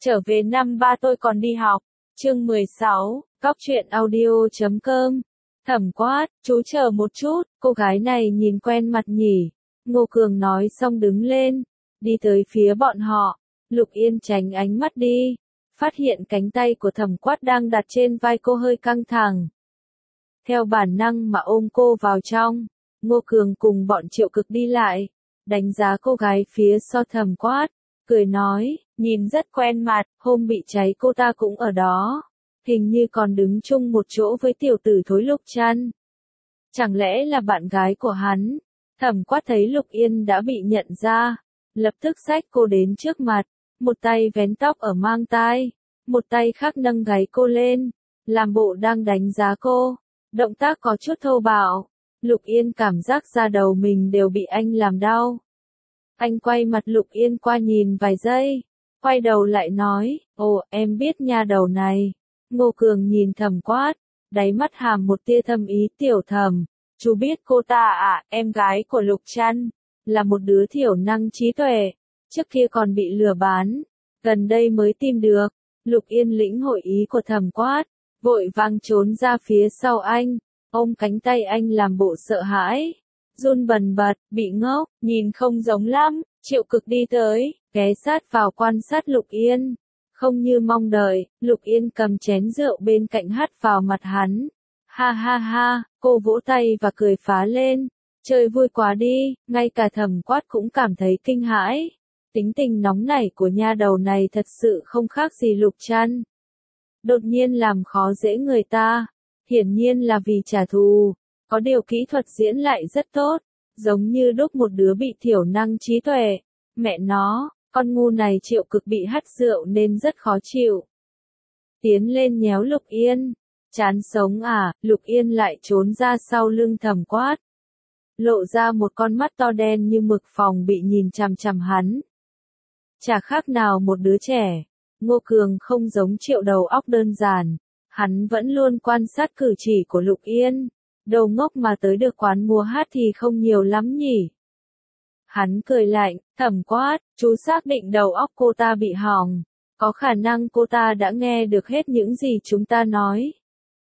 Trở về năm ba tôi còn đi học. Chương 16, Cóc truyện audio.com. Thẩm Quát, chú chờ một chút, cô gái này nhìn quen mặt nhỉ. Ngô Cường nói xong đứng lên, đi tới phía bọn họ. Lục Yên tránh ánh mắt đi, phát hiện cánh tay của Thẩm Quát đang đặt trên vai cô hơi căng thẳng. Theo bản năng mà ôm cô vào trong, Ngô Cường cùng bọn Triệu Cực đi lại, đánh giá cô gái phía sau Thẩm Quát, cười nói, nhìn rất quen mặt, hôm bị cháy cô ta cũng ở đó, hình như còn đứng chung một chỗ với tiểu tử Thối Lục Trăn. Chẳng lẽ là bạn gái của hắn? Thẩm Quát thấy Lục Yên đã bị nhận ra, lập tức xách cô đến trước mặt, một tay vén tóc ở mang tai, một tay khác nâng gáy cô lên, làm bộ đang đánh giá cô, động tác có chút thô bạo. Lục Yên cảm giác da đầu mình đều bị anh làm đau. Anh quay mặt Lục Yên qua nhìn vài giây, quay đầu lại nói, ồ em biết nha đầu này. Ngô Cường nhìn Thẩm Quát, đáy mắt hàm một tia thâm ý, tiểu Thẩm, chú biết cô ta à, em gái của Lục Trăn, là một đứa thiểu năng trí tuệ, trước kia còn bị lừa bán, gần đây mới tìm được. Lục Yên lĩnh hội ý của Thẩm Quát, vội vàng trốn ra phía sau anh, ôm cánh tay anh làm bộ sợ hãi, run bần bật, bị ngốc, nhìn không giống lắm. Triệu Cực đi tới, ghé sát vào quan sát Lục Yên. Không như mong đợi, Lục Yên cầm chén rượu bên cạnh hắt vào mặt hắn. Ha ha ha, cô vỗ tay và cười phá lên. Chơi vui quá đi, ngay cả Thẩm Quát cũng cảm thấy kinh hãi. Tính tình nóng nảy của nha đầu này thật sự không khác gì Lục Trăn. Đột nhiên làm khó dễ người ta, hiển nhiên là vì trả thù. Có điều kỹ thuật diễn lại rất tốt, giống như đúc một đứa bị thiểu năng trí tuệ. Mẹ nó, con ngu này. Triệu Cực bị hắt rượu nên rất khó chịu. Tiến lên nhéo Lục Yên. Chán sống à, Lục Yên lại trốn ra sau lưng Thẩm Quát. Lộ ra một con mắt to đen như mực, phòng bị nhìn chằm chằm hắn. Chả khác nào một đứa trẻ. Ngô Cường không giống Triệu đầu óc đơn giản. Hắn vẫn luôn quan sát cử chỉ của Lục Yên. Đầu ngốc mà tới được quán múa hát thì không nhiều lắm nhỉ. Hắn cười lạnh, Thẩm Quát, chú xác định đầu óc cô ta bị hỏng. Có khả năng cô ta đã nghe được hết những gì chúng ta nói.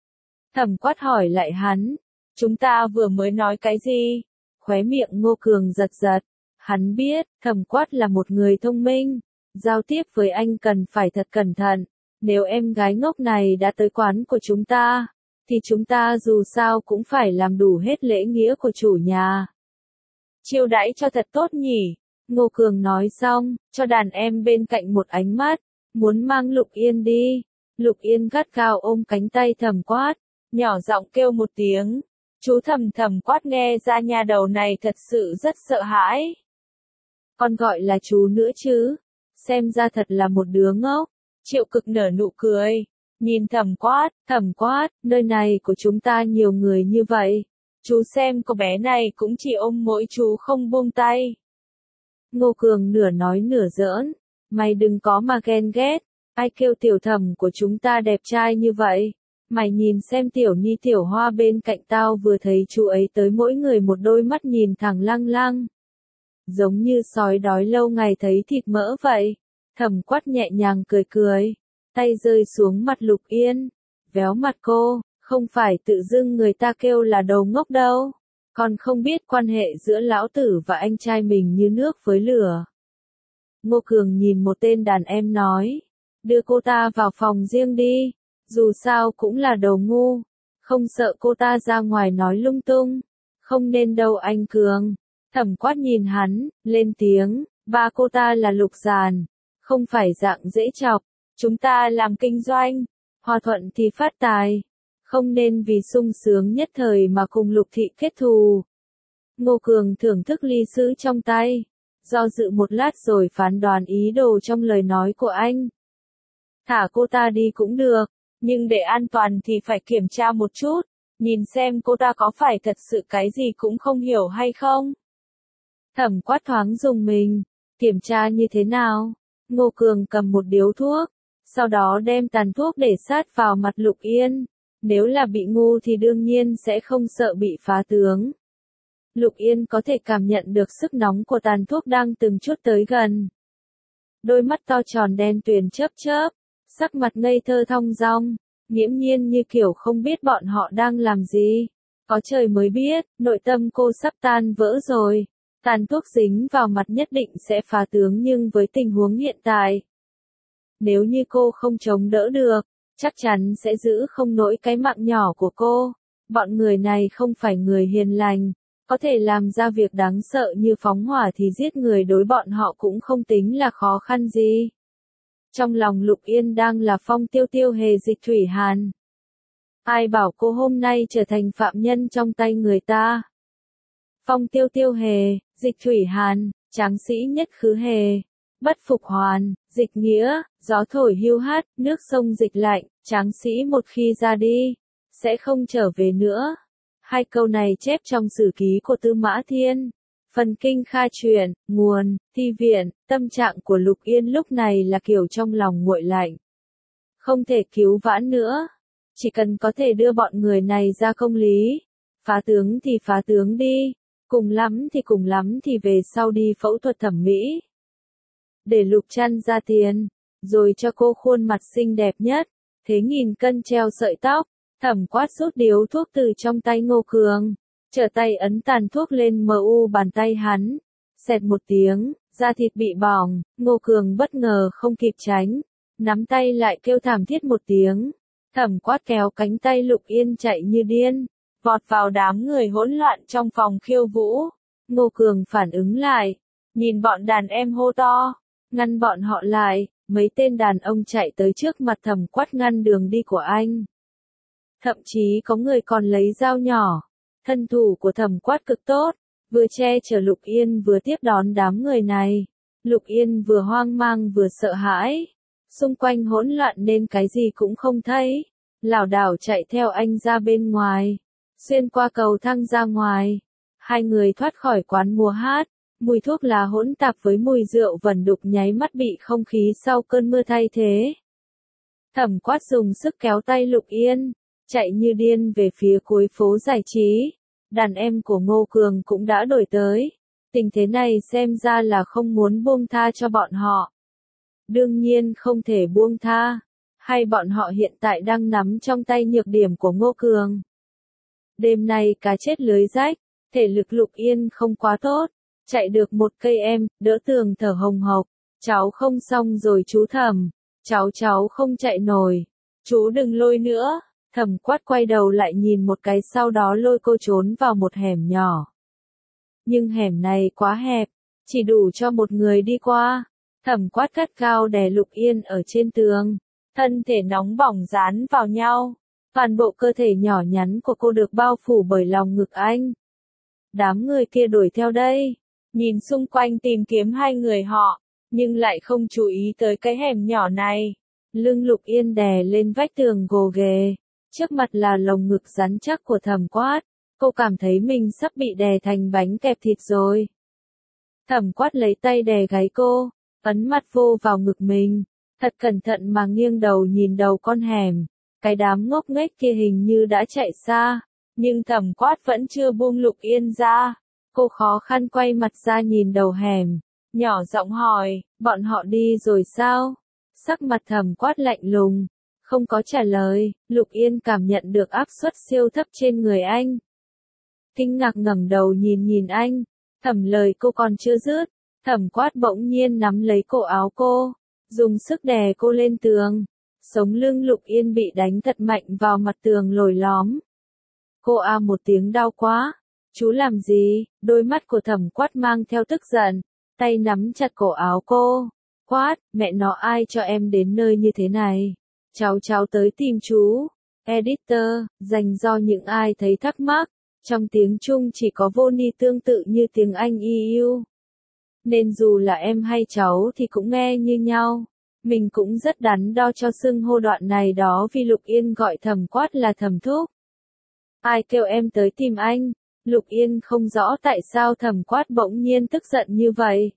Thẩm Quát hỏi lại hắn, chúng ta vừa mới nói cái gì? Khóe miệng Ngô Cường giật giật. Hắn biết, Thẩm Quát là một người thông minh. Giao tiếp với anh cần phải thật cẩn thận. Nếu em gái ngốc này đã tới quán của chúng ta, thì chúng ta dù sao cũng phải làm đủ hết lễ nghĩa của chủ nhà. Chiêu đãi cho thật tốt nhỉ. Ngô Cường nói xong, cho đàn em bên cạnh một ánh mắt, muốn mang Lục Yên đi. Lục Yên gắt gao ôm cánh tay Thẩm Quát, nhỏ giọng kêu một tiếng. Chú Thẩm Quát nghe ra nha đầu này thật sự rất sợ hãi. Còn gọi là chú nữa chứ, xem ra thật là một đứa ngốc. Triệu Cực nở nụ cười, nhìn Thẩm Quát, nơi này của chúng ta nhiều người như vậy. Chú xem cô bé này cũng chỉ ôm mỗi chú không buông tay. Ngô Cường nửa nói nửa giỡn, mày đừng có mà ghen ghét, ai kêu tiểu Thẩm của chúng ta đẹp trai như vậy. Mày nhìn xem Tiểu Ni Tiểu Hoa bên cạnh tao, vừa thấy chú ấy tới mỗi người một đôi mắt nhìn thẳng lăng lăng. Giống như sói đói lâu ngày thấy thịt mỡ vậy. Thẩm Quát nhẹ nhàng cười cười, tay rơi xuống mặt Lục Yên, véo mặt cô, không phải tự dưng người ta kêu là đầu ngốc đâu, còn không biết quan hệ giữa lão tử và anh trai mình như nước với lửa. Ngô Cường nhìn một tên đàn em nói, đưa cô ta vào phòng riêng đi, dù sao cũng là đầu ngu, không sợ cô ta ra ngoài nói lung tung. Không nên đâu anh Cường. Thẩm Quát nhìn hắn, lên tiếng, ba cô ta là Lục Giàn, không phải dạng dễ chọc, chúng ta làm kinh doanh, hòa thuận thì phát tài, không nên vì sung sướng nhất thời mà cùng Lục thị kết thù. Ngô Cường thưởng thức ly sứ trong tay, do dự một lát rồi phán đoán ý đồ trong lời nói của anh. Thả cô ta đi cũng được, nhưng để an toàn thì phải kiểm tra một chút, nhìn xem cô ta có phải thật sự cái gì cũng không hiểu hay không. Thẩm Quát thoáng dùng mình, kiểm tra như thế nào? Ngô Cường cầm một điếu thuốc, sau đó đem tàn thuốc để sát vào mặt Lục Yên. Nếu là bị ngu thì đương nhiên sẽ không sợ bị phá tướng. Lục Yên có thể cảm nhận được sức nóng của tàn thuốc đang từng chút tới gần. đôi mắt to tròn đen tuyền chớp chớp, sắc mặt ngây thơ thong dong, nghiễm nhiên như kiểu không biết bọn họ đang làm gì. Có trời mới biết, nội tâm cô sắp tan vỡ rồi. Tàn thuốc dính vào mặt nhất định sẽ phá tướng, nhưng với tình huống hiện tại, nếu như cô không chống đỡ được, chắc chắn sẽ giữ không nổi cái mạng nhỏ của cô. Bọn người này không phải người hiền lành, có thể làm ra việc đáng sợ như phóng hỏa thì giết người đối bọn họ cũng không tính là khó khăn gì. Trong lòng Lục Yên đang là Phong Tiêu Tiêu Hề Dịch Thủy Hàn. Ai bảo cô hôm nay trở thành phạm nhân trong tay người ta? Phong Tiêu Tiêu Hề, Dịch Thủy Hàn, tráng sĩ nhất khứ hề, bất phục hoàn, dịch nghĩa, gió thổi hiu hắt, nước sông dịch lạnh, tráng sĩ một khi ra đi, sẽ không trở về nữa. Hai câu này chép trong sử ký của Tư Mã Thiên. Phần kinh khai truyện, nguồn, thi viện. Tâm trạng của Lục Yên lúc này là kiểu trong lòng nguội lạnh. Không thể cứu vãn nữa. Chỉ cần có thể đưa bọn người này ra công lý. Phá tướng thì phá tướng đi. Cùng lắm thì về sau đi phẫu thuật thẩm mỹ. Để Lục Trăn ra tiền. Rồi cho cô khuôn mặt xinh đẹp nhất. Thế nghìn cân treo sợi tóc. Thẩm Quát rút điếu thuốc từ trong tay Ngô Cường. Trở tay ấn tàn thuốc lên bàn tay hắn. Xẹt một tiếng, da thịt bị bỏng, Ngô Cường bất ngờ không kịp tránh. Nắm tay lại kêu thảm thiết một tiếng. Thẩm Quát kéo cánh tay Lục Yên chạy như điên. Vọt vào đám người hỗn loạn trong phòng khiêu vũ. Ngô Cường phản ứng lại. Nhìn bọn đàn em hô to. Ngăn bọn họ lại. Mấy tên đàn ông chạy tới trước mặt Thẩm Quát ngăn đường đi của anh. Thậm chí có người còn lấy dao nhỏ. Thân thủ của Thẩm Quát cực tốt, vừa che chở Lục Yên vừa tiếp đón đám người này. Lục Yên vừa hoang mang vừa sợ hãi. Xung quanh hỗn loạn nên cái gì cũng không thấy. Lảo đảo chạy theo anh ra bên ngoài. Xuyên qua cầu thang ra ngoài. Hai người thoát khỏi quán múa hát. Mùi thuốc lá hỗn tạp với mùi rượu vẩn đục nháy mắt bị không khí sau cơn mưa thay thế. Thẩm Quát dùng sức kéo tay Lục Yên. Chạy như điên về phía cuối phố giải trí. Đàn em của Ngô Cường cũng đã đổi tới. Tình thế này xem ra là không muốn buông tha cho bọn họ. Đương nhiên không thể buông tha. Hay bọn họ hiện tại đang nắm trong tay nhược điểm của Ngô Cường. Đêm nay cá chết lưới rách. Thể lực Lục Yên không quá tốt. Chạy được một cây em, đỡ tường thở hồng hộc. Cháu không xong rồi chú Thẩm. Cháu không chạy nổi. Chú đừng lôi nữa. Thẩm Quát quay đầu lại nhìn một cái sau đó lôi cô trốn vào một hẻm nhỏ. Nhưng hẻm này quá hẹp, chỉ đủ cho một người đi qua. Thẩm Quát gắt gao đè Lục Yên ở trên tường. Thân thể nóng bỏng dán vào nhau. Toàn bộ cơ thể nhỏ nhắn của cô được bao phủ bởi lòng ngực anh. Đám người kia đuổi theo đây. Nhìn xung quanh tìm kiếm hai người họ. Nhưng lại không chú ý tới cái hẻm nhỏ này. Lưng Lục Yên đè lên vách tường gồ ghề. Trước mặt là lồng ngực rắn chắc của Thẩm Quát. Cô cảm thấy mình sắp bị đè thành bánh kẹp thịt rồi. Thẩm Quát lấy tay đè gáy cô. Ấn mặt vô vào ngực mình. Thật cẩn thận mà nghiêng đầu nhìn đầu con hẻm. Cái đám ngốc nghếch kia hình như đã chạy xa. Nhưng Thẩm Quát vẫn chưa buông Lục Yên ra. Cô khó khăn quay mặt ra nhìn đầu hẻm. Nhỏ giọng hỏi, bọn họ đi rồi sao? Sắc mặt Thẩm Quát lạnh lùng. Không có trả lời, Lục Yên cảm nhận được áp suất siêu thấp trên người anh. Kinh ngạc ngẩng đầu nhìn anh. Thẩm lời cô còn chưa dứt. Thẩm Quát bỗng nhiên nắm lấy cổ áo cô. Dùng sức đè cô lên tường. Sống lưng Lục Yên bị đánh thật mạnh vào mặt tường lồi lõm. Cô a một tiếng đau quá. Chú làm gì? Đôi mắt của Thẩm Quát mang theo tức giận. Tay nắm chặt cổ áo cô. Quát, mẹ nó ai cho em đến nơi như thế này? Cháu tới tìm chú. Editor, dành do những ai thấy thắc mắc. Trong tiếng Trung chỉ có vô ni tương tự như tiếng Anh yêu. Nên dù là em hay cháu thì cũng nghe như nhau. Mình cũng rất đắn đo cho xưng hô đoạn này đó vì Lục Yên gọi Thẩm Quát là Thẩm Thúc. Ai kêu em tới tìm anh? Lục Yên không rõ tại sao Thẩm Quát bỗng nhiên tức giận như vậy.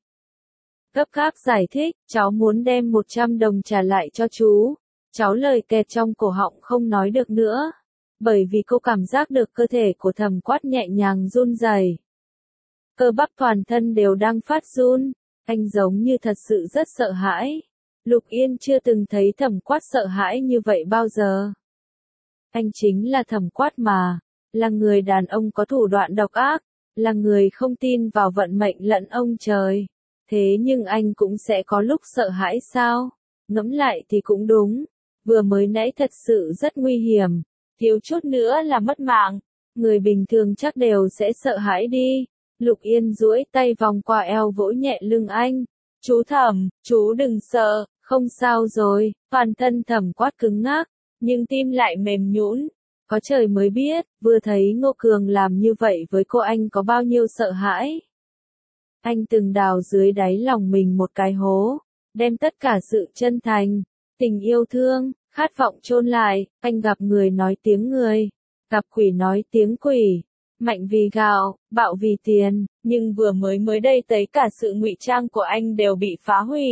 Gấp gáp giải thích, cháu muốn đem 100 đồng trả lại cho chú. Cháu lời kẹt trong cổ họng không nói được nữa. Bởi vì cô cảm giác được cơ thể của Thẩm Quát nhẹ nhàng run rẩy. Cơ bắp toàn thân đều đang phát run. Anh giống như thật sự rất sợ hãi. Lục Yên chưa từng thấy Thẩm Quát sợ hãi như vậy bao giờ. Anh chính là Thẩm Quát mà, là người đàn ông có thủ đoạn độc ác, là người không tin vào vận mệnh lẫn ông trời. Thế nhưng anh cũng sẽ có lúc sợ hãi sao? Ngẫm lại thì cũng đúng, vừa mới nãy thật sự rất nguy hiểm, thiếu chút nữa là mất mạng, người bình thường chắc đều sẽ sợ hãi đi. Lục Yên duỗi tay vòng qua eo vỗ nhẹ lưng anh. Chú Thẩm, chú đừng sợ, không sao rồi. Toàn thân Thẩm Quát cứng ngắc, nhưng tim lại mềm nhũn. Có trời mới biết, vừa thấy Ngô Cường làm như vậy với cô anh có bao nhiêu sợ hãi. Anh từng đào dưới đáy lòng mình một cái hố, đem tất cả sự chân thành, tình yêu thương, khát vọng chôn lại. Anh gặp người nói tiếng người, gặp quỷ nói tiếng quỷ. Mạnh vì gạo, bạo vì tiền, nhưng vừa mới đây thấy cả sự ngụy trang của anh đều bị phá hủy.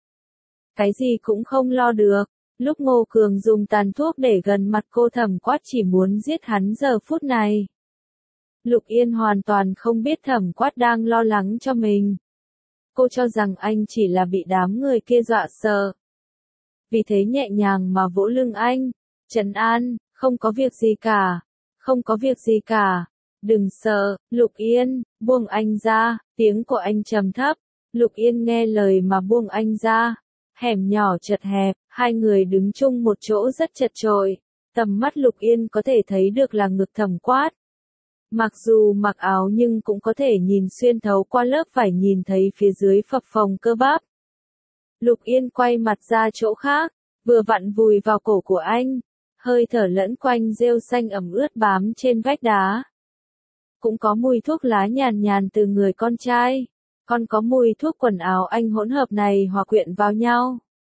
Cái gì cũng không lo được. Lúc Ngô Cường dùng tàn thuốc để gần mặt cô, Thẩm Quát chỉ muốn giết hắn giờ phút này. Lục Yên hoàn toàn không biết Thẩm Quát đang lo lắng cho mình. Cô cho rằng anh chỉ là bị đám người kia dọa sợ. Vì thế nhẹ nhàng mà vỗ lưng anh, trấn an, không có việc gì cả, không có việc gì cả. Đừng sợ, Lục Yên, buông anh ra. Tiếng của anh trầm thấp. Lục Yên nghe lời mà buông anh ra. Hẻm nhỏ chật hẹp, hai người đứng chung một chỗ rất chật chội. Tầm mắt Lục Yên có thể thấy được là ngực Thẩm Quát. Mặc dù mặc áo nhưng cũng có thể nhìn xuyên thấu qua lớp vải, nhìn thấy phía dưới phập phồng cơ bắp. Lục Yên quay mặt ra chỗ khác, vừa vặn vùi vào cổ của anh. Hơi thở lẫn quanh rêu xanh ẩm ướt bám trên vách đá. Cũng có mùi thuốc lá nhàn nhàn từ người con trai, còn có mùi thuốc quần áo anh hỗn hợp này hòa quyện vào nhau.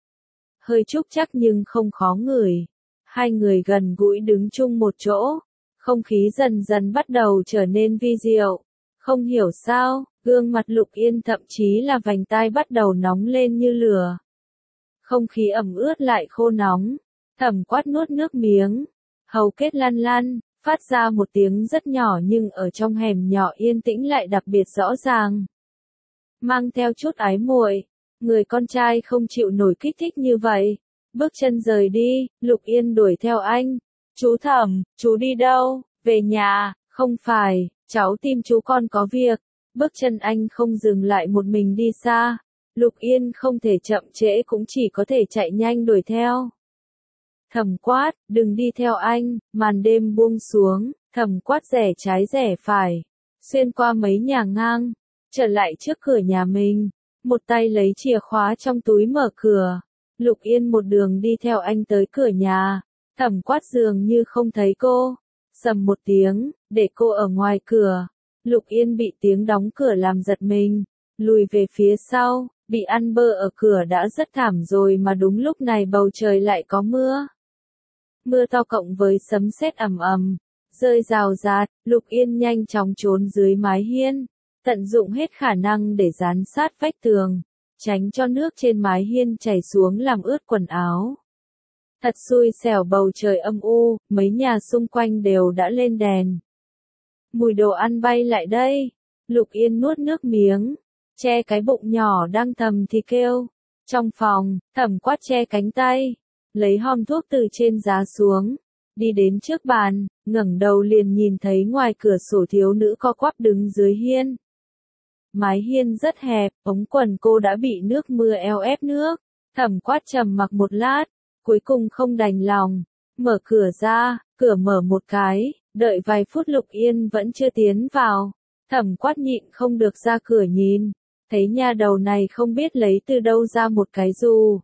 Hơi trúc chắc nhưng không khó ngửi. Hai người gần gũi đứng chung một chỗ, không khí dần dần bắt đầu trở nên vi diệu. Không hiểu sao, gương mặt Lục Yên thậm chí là vành tai bắt đầu nóng lên như lửa. Không khí ẩm ướt lại khô nóng. Thẩm Quát nuốt nước miếng, hầu kết lăn lăn, phát ra một tiếng rất nhỏ nhưng ở trong hẻm nhỏ yên tĩnh lại đặc biệt rõ ràng. Mang theo chút ái muội, người con trai không chịu nổi kích thích như vậy. Bước chân rời đi, Lục Yên đuổi theo anh. Chú Thẩm, chú đi đâu? Về nhà, không phải, cháu tìm chú con có việc. Bước chân anh không dừng lại, một mình đi xa. Lục Yên không thể chậm trễ, cũng chỉ có thể chạy nhanh đuổi theo. Thẩm Quát, đừng đi theo anh. Màn đêm buông xuống, Thẩm Quát rẽ trái rẽ phải, xuyên qua mấy nhà ngang, trở lại trước cửa nhà mình, một tay lấy chìa khóa trong túi mở cửa. Lục Yên một đường đi theo anh tới cửa nhà. Thẩm Quát dường như không thấy cô, sầm một tiếng, để cô ở ngoài cửa. Lục Yên bị tiếng đóng cửa làm giật mình, lùi về phía sau. Bị ăn bơ ở cửa đã rất thảm rồi mà đúng lúc này bầu trời lại có mưa. Mưa to cộng với sấm sét ầm ầm, rơi rào rạt. Lục Yên nhanh chóng trốn dưới mái hiên, tận dụng hết khả năng để dán sát vách tường, tránh cho nước trên mái hiên chảy xuống làm ướt quần áo. Thật xui xẻo, bầu trời âm u, mấy nhà xung quanh đều đã lên đèn. Mùi đồ ăn bay lại đây. Lục Yên nuốt nước miếng, che cái bụng nhỏ đang thầm thì kêu. Trong phòng, Thẩm Quát che cánh tay, lấy hòm thuốc từ trên giá xuống, đi đến trước bàn, ngẩng đầu liền nhìn thấy ngoài cửa sổ thiếu nữ co quắp đứng dưới hiên. Mái hiên rất hẹp, ống quần cô đã bị nước mưa eo ép nước. Thẩm Quát trầm mặc một lát, cuối cùng không đành lòng, mở cửa ra. Cửa mở một cái, đợi vài phút Lục Yên vẫn chưa tiến vào. Thẩm Quát nhịn không được ra cửa nhìn, thấy nhà đầu này không biết lấy từ đâu ra một cái dù.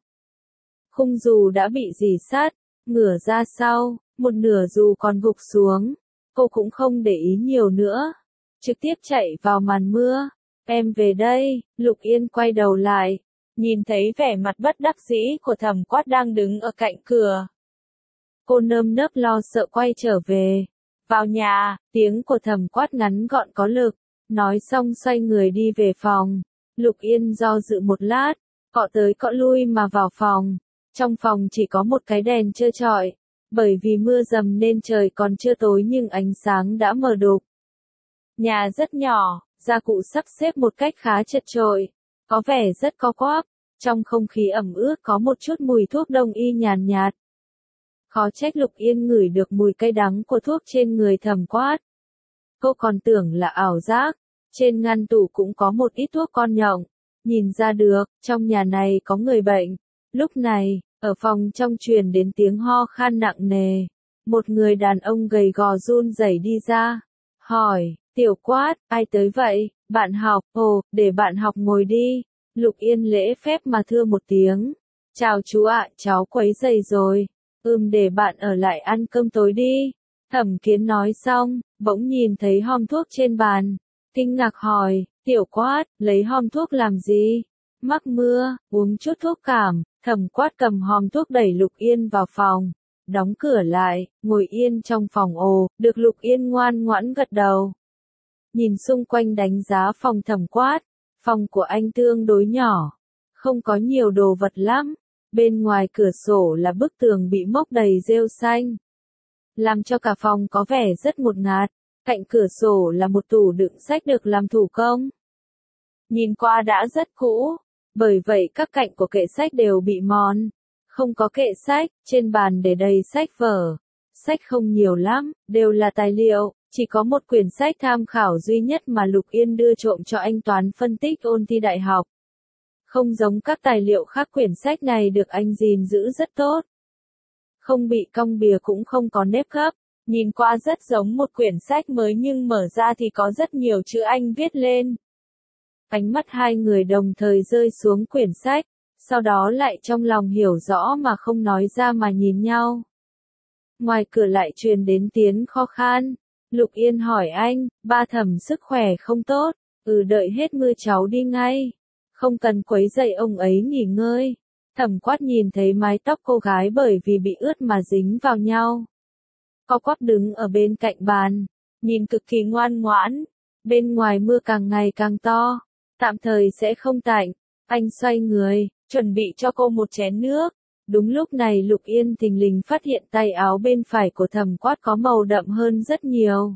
Khung dù đã bị rỉ sắt, ngửa ra sau, một nửa dù còn gục xuống. Cô cũng không để ý nhiều nữa, trực tiếp chạy vào màn mưa. Em về đây. Lục Yên quay đầu lại, nhìn thấy vẻ mặt bất đắc dĩ của Thẩm Quát đang đứng ở cạnh cửa. Cô nơm nớp lo sợ quay trở về. Vào nhà, tiếng của Thẩm Quát ngắn gọn có lực, nói xong xoay người đi về phòng. Lục Yên do dự một lát, cọ tới cọ lui mà vào phòng. Trong phòng chỉ có một cái đèn trơ trọi, bởi vì mưa dầm nên trời còn chưa tối nhưng ánh sáng đã mờ đục. Nhà rất nhỏ, gia cụ sắp xếp một cách khá chật chội, có vẻ rất co quắp. Trong không khí ẩm ướt có một chút mùi thuốc đông y nhàn nhạt. Khó trách Lục Yên ngửi được mùi cay đắng của thuốc trên người Thẩm Quát. Cô còn tưởng là ảo giác. Trên ngăn tủ cũng có một ít thuốc con nhộng. Nhìn ra được, trong nhà này có người bệnh. Lúc này, ở phòng trong truyền đến tiếng ho khan nặng nề. Một người đàn ông gầy gò run rẩy đi ra. Hỏi, Tiểu Quát, ai tới vậy? Bạn học, ồ, để bạn học ngồi đi. Lục Yên lễ phép mà thưa một tiếng. Chào chú ạ, cháu quấy rầy rồi. Để bạn ở lại ăn cơm tối đi. Thẩm Kiến nói xong, bỗng nhìn thấy hòm thuốc trên bàn. Kinh ngạc hỏi, Tiểu Quát, lấy hòm thuốc làm gì? Mắc mưa, uống chút thuốc cảm. Thẩm Quát cầm hòm thuốc đẩy Lục Yên vào phòng. Đóng cửa lại, ngồi yên trong phòng được Lục Yên ngoan ngoãn gật đầu. Nhìn xung quanh đánh giá phòng Thẩm Quát. Phòng của anh tương đối nhỏ. Không có nhiều đồ vật lắm. Bên ngoài cửa sổ là bức tường bị mốc đầy rêu xanh. Làm cho cả phòng có vẻ rất ngột ngạt. Cạnh cửa sổ là một tủ đựng sách được làm thủ công. Nhìn qua đã rất cũ. Bởi vậy các cạnh của kệ sách đều bị mòn. Không có kệ sách, trên bàn để đầy sách vở. Sách không nhiều lắm, đều là tài liệu. Chỉ có một quyển sách tham khảo duy nhất mà Lục Yên đưa trộm cho anh Toán phân tích ôn thi đại học. Không giống các tài liệu khác, quyển sách này được anh gìn giữ rất tốt. Không bị cong bìa cũng không có nếp gấp. Nhìn qua rất giống một quyển sách mới nhưng mở ra thì có rất nhiều chữ Anh viết lên. Ánh mắt hai người đồng thời rơi xuống quyển sách. Sau đó lại trong lòng hiểu rõ mà không nói ra mà nhìn nhau. Ngoài cửa lại truyền đến tiếng kho khan. Lục Yên hỏi anh, ba Thẩm sức khỏe không tốt, đợi hết mưa cháu đi ngay. Không cần quấy rầy ông ấy nghỉ ngơi. Thẩm Quát nhìn thấy mái tóc cô gái bởi vì bị ướt mà dính vào nhau. Co quắp đứng ở bên cạnh bàn, nhìn cực kỳ ngoan ngoãn. Bên ngoài mưa càng ngày càng to, tạm thời sẽ không tạnh. Anh xoay người, chuẩn bị cho cô một chén nước. Đúng lúc này Lục Yên thình lình phát hiện tay áo bên phải của Thẩm Quát có màu đậm hơn rất nhiều.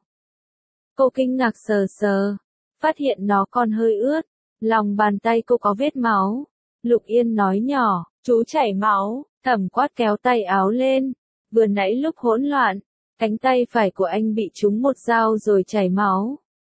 Cô kinh ngạc sờ sờ, phát hiện nó còn hơi ướt. Lòng bàn tay cô có vết máu. Lục Yên nói nhỏ, chú chảy máu. Thẩm Quát kéo tay áo lên. Vừa nãy lúc hỗn loạn, cánh tay phải của anh bị trúng một dao rồi chảy máu.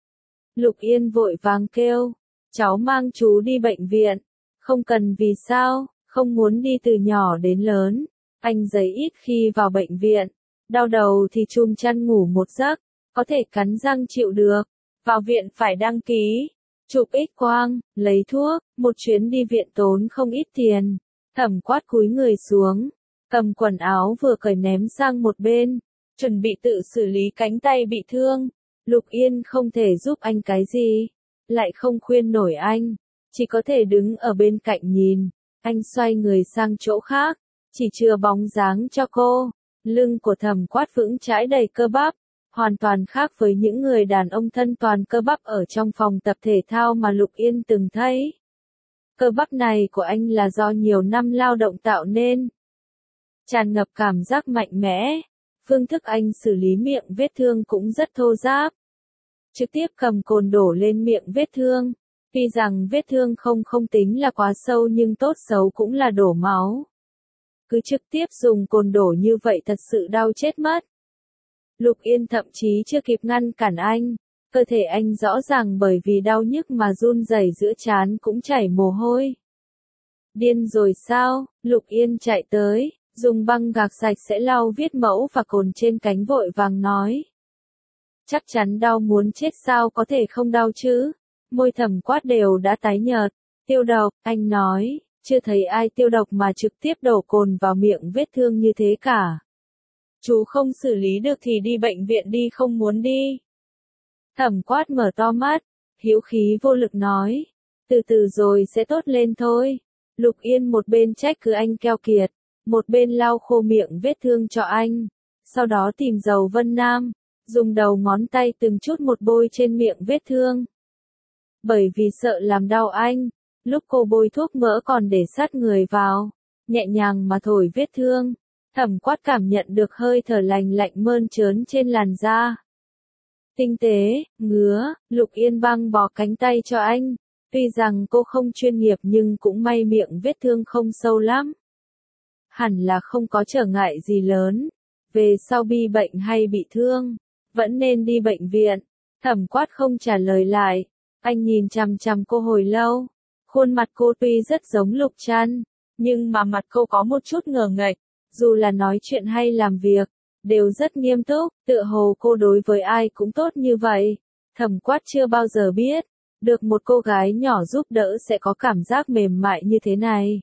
Lục Yên vội vàng kêu, cháu mang chú đi bệnh viện. Không cần, vì sao? Không muốn đi từ nhỏ đến lớn. Anh giấy ít khi vào bệnh viện. Đau đầu thì chùm chăn ngủ một giấc. Có thể cắn răng chịu được. Vào viện phải đăng ký. Chụp X-quang, lấy thuốc. Một chuyến đi viện tốn không ít tiền. Thẩm Quát cúi người xuống. Cầm quần áo vừa cởi ném sang một bên. Chuẩn bị tự xử lý cánh tay bị thương. Lục Yên không thể giúp anh cái gì. Lại không khuyên nổi anh. Chỉ có thể đứng ở bên cạnh nhìn. Anh xoay người sang chỗ khác, chỉ chừa bóng dáng cho cô. Lưng của Thẩm Quát vững chãi đầy cơ bắp, hoàn toàn khác với những người đàn ông thân toàn cơ bắp ở trong phòng tập thể thao mà Lục Yên từng thấy. Cơ bắp này của anh là do nhiều năm lao động tạo nên. Tràn ngập cảm giác mạnh mẽ, phương thức anh xử lý miệng vết thương cũng rất thô ráp. Trực tiếp cầm cồn đổ lên miệng vết thương. Tuy rằng vết thương không tính là quá sâu nhưng tốt xấu cũng là đổ máu. Cứ trực tiếp dùng cồn đổ như vậy thật sự đau chết mất. Lục Yên thậm chí chưa kịp ngăn cản anh. Cơ thể anh rõ ràng bởi vì đau nhức mà run rẩy, giữa trán cũng chảy mồ hôi. Điên rồi sao? Lục Yên chạy tới, dùng băng gạc sạch sẽ lau viết mẫu và cồn trên cánh, vội vàng nói. Chắc chắn đau muốn chết, sao có thể không đau chứ? Môi Thẩm Quát đều đã tái nhợt. Tiêu độc, anh nói, chưa thấy ai tiêu độc mà trực tiếp đổ cồn vào miệng vết thương như thế cả. Chú không xử lý được thì đi bệnh viện đi, không muốn đi. Thẩm Quát mở to mắt, hữu khí vô lực nói, từ từ rồi sẽ tốt lên thôi. Lục Yên một bên trách cứ anh keo kiệt, một bên lau khô miệng vết thương cho anh. Sau đó tìm dầu Vân Nam, dùng đầu ngón tay từng chút một bôi trên miệng vết thương. Bởi vì sợ làm đau anh, lúc cô bôi thuốc mỡ còn để sát người vào, nhẹ nhàng mà thổi vết thương. Thẩm Quát cảm nhận được hơi thở lành lạnh mơn trớn trên làn da. Tinh tế, ngứa, Lục Yên băng bó cánh tay cho anh. Tuy rằng cô không chuyên nghiệp nhưng cũng may miệng vết thương không sâu lắm. Hẳn là không có trở ngại gì lớn. Về sau bị bệnh hay bị thương, vẫn nên đi bệnh viện. Thẩm Quát không trả lời lại. Anh nhìn chằm chằm cô hồi lâu. Khuôn mặt cô tuy rất giống Lục Trăn, nhưng mà mặt cô có một chút ngờ nghệch. Dù là nói chuyện hay làm việc, đều rất nghiêm túc, tựa hồ cô đối với ai cũng tốt như vậy. Thẩm Quát chưa bao giờ biết, được một cô gái nhỏ giúp đỡ sẽ có cảm giác mềm mại như thế này.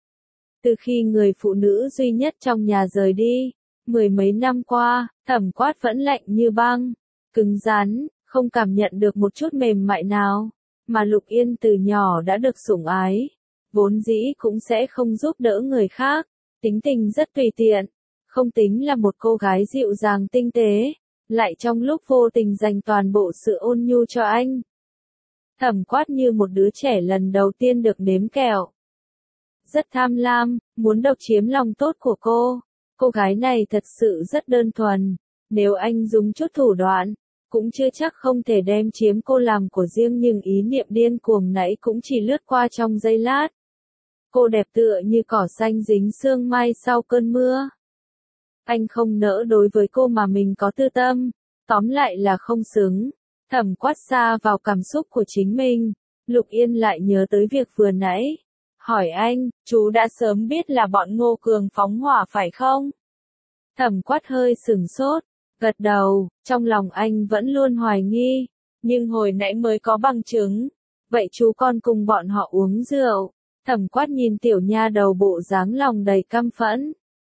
Từ khi người phụ nữ duy nhất trong nhà rời đi, mười mấy năm qua, Thẩm Quát vẫn lạnh như băng, cứng rắn, không cảm nhận được một chút mềm mại nào. Mà Lục Yên từ nhỏ đã được sủng ái, vốn dĩ cũng sẽ không giúp đỡ người khác, tính tình rất tùy tiện, không tính là một cô gái dịu dàng tinh tế, lại trong lúc vô tình dành toàn bộ sự ôn nhu cho anh. Thẩm Quát như một đứa trẻ lần đầu tiên được nếm kẹo. Rất tham lam, muốn độc chiếm lòng tốt của cô. Cô gái này thật sự rất đơn thuần, nếu anh dùng chút thủ đoạn, cũng chưa chắc không thể đem chiếm cô làm của riêng, nhưng ý niệm điên cuồng nãy cũng chỉ lướt qua trong giây lát. Cô đẹp tựa như cỏ xanh dính sương mai sau cơn mưa. Anh không nỡ đối với cô mà mình có tư tâm, tóm lại là không xứng. Thẩm Quát xa vào cảm xúc của chính mình. Lục Yên lại nhớ tới việc vừa nãy. Hỏi anh, chú đã sớm biết là bọn Ngô Cường phóng hỏa phải không? Thẩm Quát hơi sửng sốt, gật đầu, trong lòng anh vẫn luôn hoài nghi, nhưng hồi nãy mới có bằng chứng. Vậy chú con cùng bọn họ uống rượu. Thẩm Quát nhìn tiểu nha đầu bộ dáng lòng đầy căm phẫn.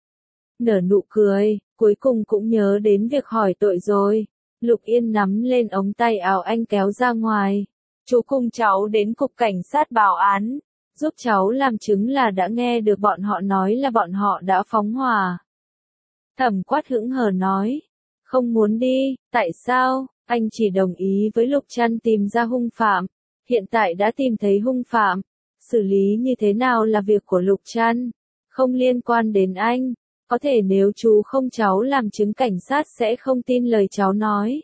Nở nụ cười, cuối cùng cũng nhớ đến việc hỏi tội rồi. Lục Yên nắm lên ống tay áo anh kéo ra ngoài. Chú cùng cháu đến cục cảnh sát báo án, giúp cháu làm chứng là đã nghe được bọn họ nói là bọn họ đã phóng hỏa. Thẩm Quát hững hờ nói. Không muốn đi, tại sao? Anh chỉ đồng ý với Lục Trăn tìm ra hung phạm. Hiện tại đã tìm thấy hung phạm. Xử lý như thế nào là việc của Lục Trăn, không liên quan đến anh. Có thể nếu chú không cháu làm chứng, cảnh sát sẽ không tin lời cháu nói.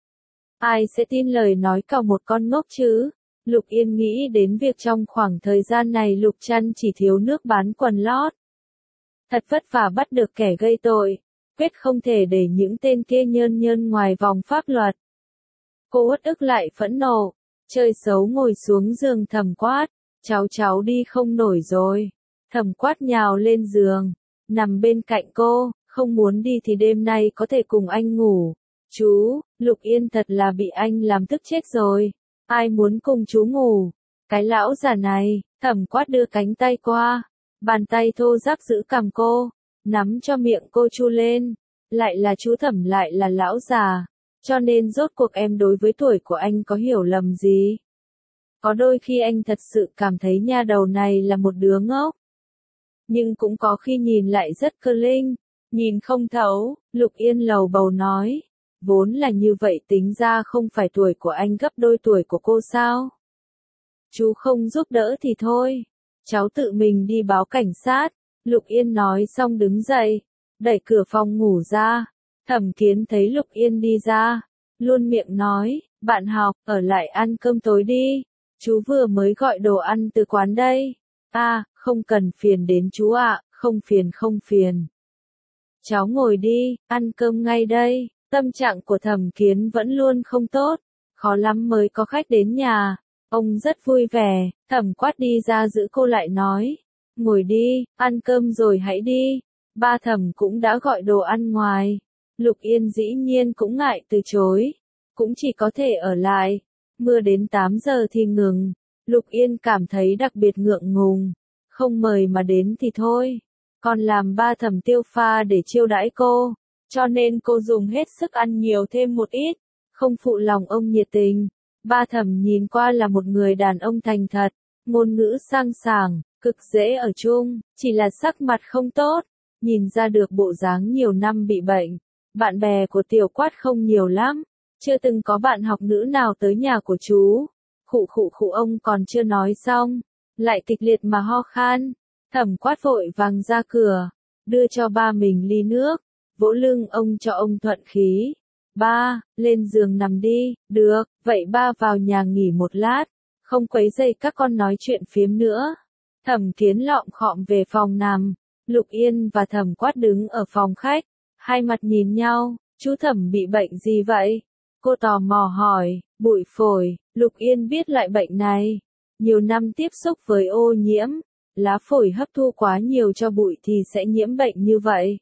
Ai sẽ tin lời nói cả một con ngốc chứ? Lục Yên nghĩ đến việc trong khoảng thời gian này Lục Trăn chỉ thiếu nước bán quần lót. Thật vất vả bắt được kẻ gây tội, quyết không thể để những tên kia nhơn nhơn ngoài vòng pháp luật. Cô uất ức lại phẫn nộ, chơi xấu ngồi xuống giường Thẩm Quát. Cháu đi không nổi rồi. Thẩm Quát nhào lên giường, nằm bên cạnh cô, không muốn đi thì đêm nay có thể cùng anh ngủ. Chú, Lục Yên thật là bị anh làm tức chết rồi. Ai muốn cùng chú ngủ? Cái lão già này. Thẩm Quát đưa cánh tay qua, bàn tay thô ráp giữ cằm cô, nắm cho miệng cô chu lên. Lại là chú Thẩm, lại là lão già. Cho nên rốt cuộc em đối với tuổi của anh có hiểu lầm gì? Có đôi khi anh thật sự cảm thấy nha đầu này là một đứa ngốc. Nhưng cũng có khi nhìn lại rất cơ linh, nhìn không thấu. Lục Yên lầu bầu nói. Vốn là như vậy, tính ra không phải tuổi của anh gấp đôi tuổi của cô sao? Chú không giúp đỡ thì thôi, cháu tự mình đi báo cảnh sát. Lục Yên nói xong đứng dậy, đẩy cửa phòng ngủ ra. Thẩm Kiến thấy Lục Yên đi ra, luôn miệng nói, bạn học, ở lại ăn cơm tối đi. Chú vừa mới gọi đồ ăn từ quán đây. Không cần phiền đến chú ạ, không phiền. Cháu ngồi đi, ăn cơm ngay đây. Tâm trạng của Thẩm Kiến vẫn luôn không tốt, khó lắm mới có khách đến nhà. Ông rất vui vẻ. Thẩm Quát đi ra giữ cô lại nói, ngồi đi, ăn cơm rồi hãy đi. Ba Thẩm cũng đã gọi đồ ăn ngoài. Lục Yên dĩ nhiên cũng ngại từ chối, cũng chỉ có thể ở lại. Mưa đến 8 giờ thì ngừng. Lục Yên cảm thấy đặc biệt ngượng ngùng. Không mời mà đến thì thôi, còn làm ba Thẩm tiêu pha để chiêu đãi cô, cho nên cô dùng hết sức ăn nhiều thêm một ít, không phụ lòng ông nhiệt tình. Ba Thẩm nhìn qua là một người đàn ông thành thật, ngôn ngữ sang sảng, cực dễ ở chung, chỉ là sắc mặt không tốt, nhìn ra được bộ dáng nhiều năm bị bệnh. Bạn bè của Tiểu Quát không nhiều lắm, chưa từng có bạn học nữ nào tới nhà của chú. Khụ ông còn chưa nói xong, lại kịch liệt mà ho khan. Thẩm Quát vội vàng ra cửa, đưa cho ba mình ly nước, vỗ lưng ông cho ông thuận khí. Ba, lên giường nằm đi. Được, vậy ba vào nhà nghỉ một lát. không quấy rầy các con nói chuyện phiếm nữa. Thẩm Kiến lọm khọm về phòng nằm, Lục Yên và Thẩm Quát đứng ở phòng khách, hai mặt nhìn nhau, chú Thẩm bị bệnh gì vậy? Cô tò mò hỏi, bụi phổi, Lục Yên biết loại bệnh này. Nhiều năm tiếp xúc với ô nhiễm, lá phổi hấp thu quá nhiều cho bụi thì sẽ nhiễm bệnh như vậy.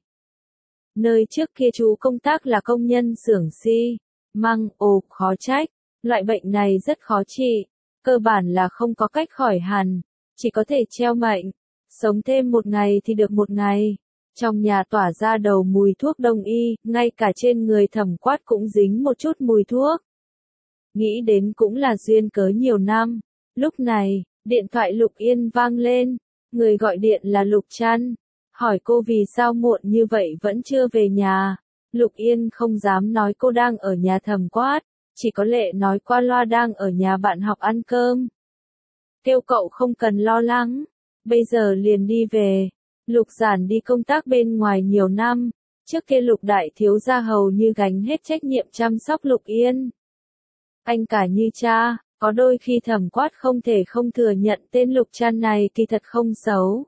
Nơi trước kia chú công tác là công nhân xưởng xi măng, khó trách, loại bệnh này rất khó trị, cơ bản là không có cách khỏi hẳn, chỉ có thể treo mệnh, sống thêm một ngày thì được một ngày. Trong nhà tỏa ra đầu mùi thuốc đông y, ngay cả trên người Thẩm Quát cũng dính một chút mùi thuốc. Nghĩ đến cũng là duyên cớ nhiều năm. Lúc này, điện thoại Lục Yên vang lên, người gọi điện là Lục Trăn, hỏi cô vì sao muộn như vậy vẫn chưa về nhà. Lục Yên không dám nói cô đang ở nhà Thẩm Quát, chỉ có lệ nói qua loa đang ở nhà bạn học ăn cơm. Kêu cậu không cần lo lắng, bây giờ liền đi về. Lục Giản đi công tác bên ngoài nhiều năm, trước kia Lục đại thiếu gia hầu như gánh hết trách nhiệm chăm sóc Lục Yên. Anh cả như cha, có đôi khi Thẩm Quát không thể không thừa nhận tên Lục Trăn này kỳ thật không xấu.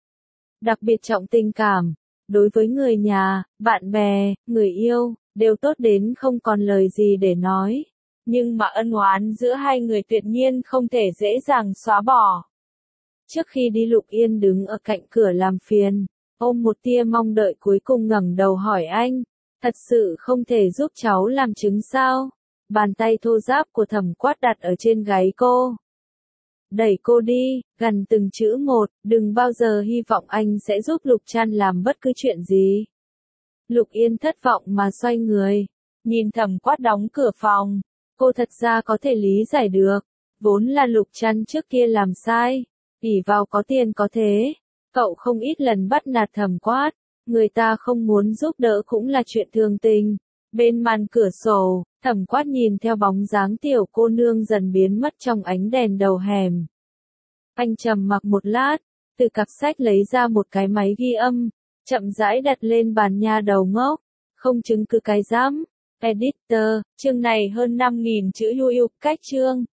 Đặc biệt trọng tình cảm, đối với người nhà, bạn bè, người yêu, đều tốt đến không còn lời gì để nói. Nhưng mà ân oán giữa hai người tuyệt nhiên không thể dễ dàng xóa bỏ. Trước khi đi Lục Yên đứng ở cạnh cửa làm phiền, ôm một tia mong đợi cuối cùng ngẩng đầu hỏi anh, thật sự không thể giúp cháu làm chứng sao? Bàn tay thô ráp của Thẩm Quát đặt ở trên gáy cô. Đẩy cô đi, gần từng chữ một, đừng bao giờ hy vọng anh sẽ giúp Lục Trăn làm bất cứ chuyện gì. Lục Yên thất vọng mà xoay người, nhìn Thẩm Quát đóng cửa phòng, cô thật ra có thể lý giải được, vốn là Lục Trăn trước kia làm sai, ỷ vào có tiền có thế, cậu không ít lần bắt nạt Thẩm Quát, người ta không muốn giúp đỡ cũng là chuyện thường tình. Bên màn cửa sổ, Thẩm Quát nhìn theo bóng dáng tiểu cô nương dần biến mất trong ánh đèn đầu hẻm. Anh trầm mặc một lát, từ cặp sách lấy ra một cái máy ghi âm, chậm rãi đặt lên bàn nha đầu ngốc, không chứng cứ cái dám. Editor, chương này hơn 5.000 chữ cách chương.